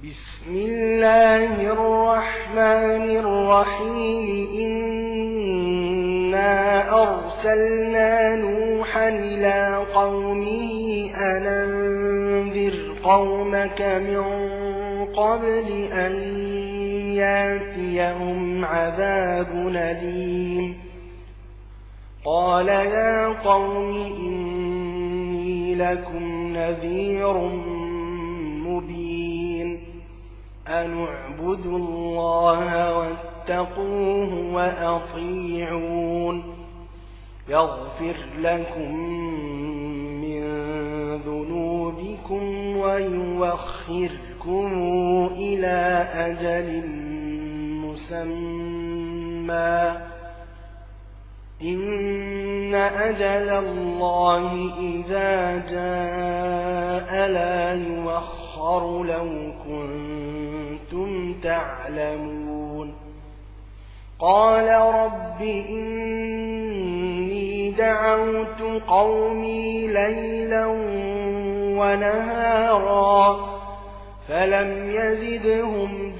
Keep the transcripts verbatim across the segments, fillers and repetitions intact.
بسم الله الرحمن الرحيم إنا أرسلنا نوحا إلى قومه أن أنذر قومك من قبل أن يأتيهم عذاب أليم قال يا قوم إني لكم نذير مبين أن اعبدوا الله واتقوه وأطيعون يغفر لكم من ذنوبكم ويوخركم إلى أجل مسمى إن أجل الله إذا جاء لا يوخر لو كنتم تعلمون قال رب إني دعوت قومي ليلا ونهارا فلم يزدهم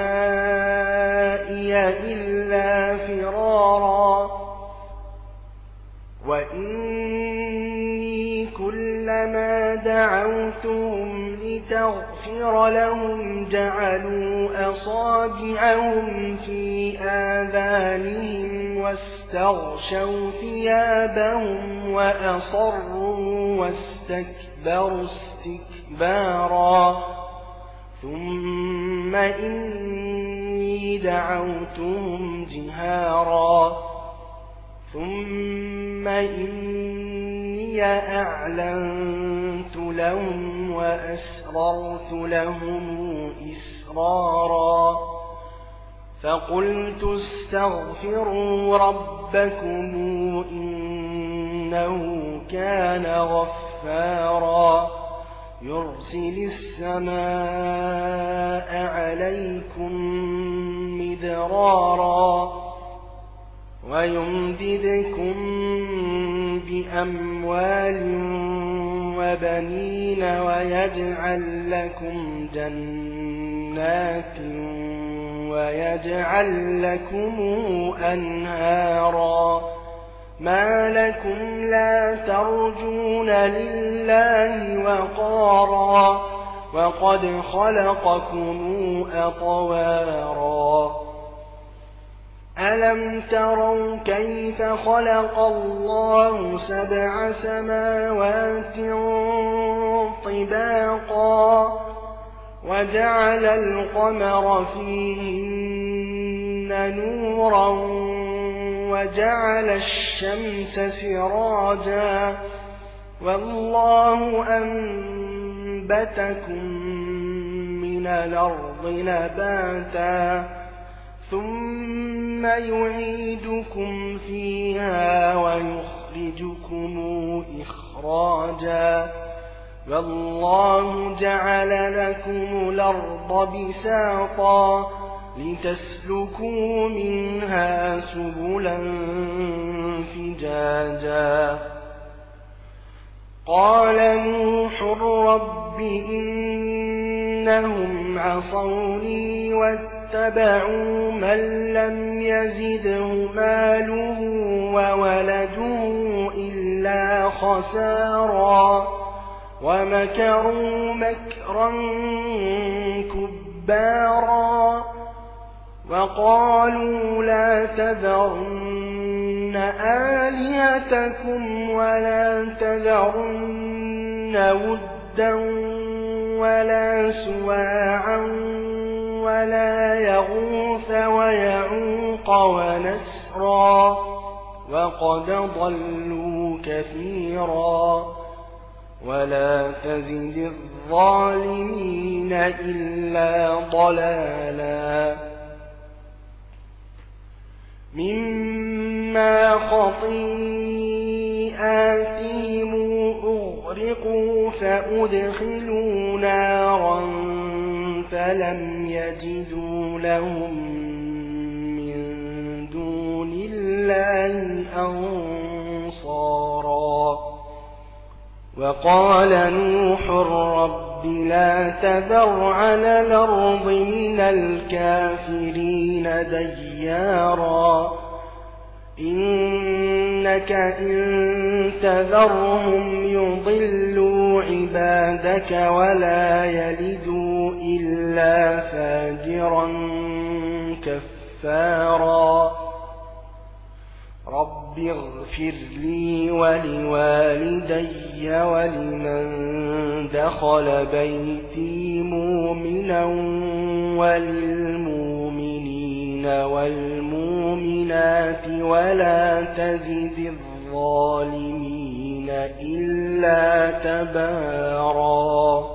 دعائي إلا فرارا وإني كلما دعوتهم لتغفر لهم جعلوا أصابعهم في آذانهم واستغشوا ثيابهم وأصروا واستكبروا استكبارا ثم إني دعوتهم جهارا ثم إني أعلنت لهم وأسررت لهم إسرارا فقلت استغفروا ربكم إنه كان غفارا يرسل السماء عليكم مدرارا ويمددكم بأموال وبنين ويجعل لكم جنات ويجعل لكم أنهارا ما لكم لا ترجون لله وقارا وقد خلقكم أطوارا ألم تروا كيف خلق الله سبع سماوات طباقا وجعل القمر فيهن نورا وجعل الشمس سراجا والله أنبتكم من الأرض نباتا ثم يعيدكم فيها ويخرجكم إخراجا والله جعل لكم الأرض بساطا لتسلكوا منها سبلا فجاجا قال نوح رب إنهم عصوني واتبعوا من لم يزده ماله وولده إلا خسارا ومكروا مكرا كبارا وقالوا لا تذرن آلهتكم ولا تذرن ودا ولا سواعا ولا يغوث ويعوق ونسرا وقد ضلوا كثيرا ولا تزد الظالمين إلا ضلالا مما خطيئاتهم أغرقوا فأدخلوا نارا فلم يجدوا لهم من دون الله أنصارا وقال نوح رب رب لا تذر على الأرض من الكافرين ديارا إنك إن تذرهم يضلوا عبادك ولا يلدوا إلا فاجرا كفارا رب اغفر لي ولوالدي ولمن دخل بيتي مؤمنا وللمؤمنين والمؤمنات ولا تزد الظالمين إلا تبارا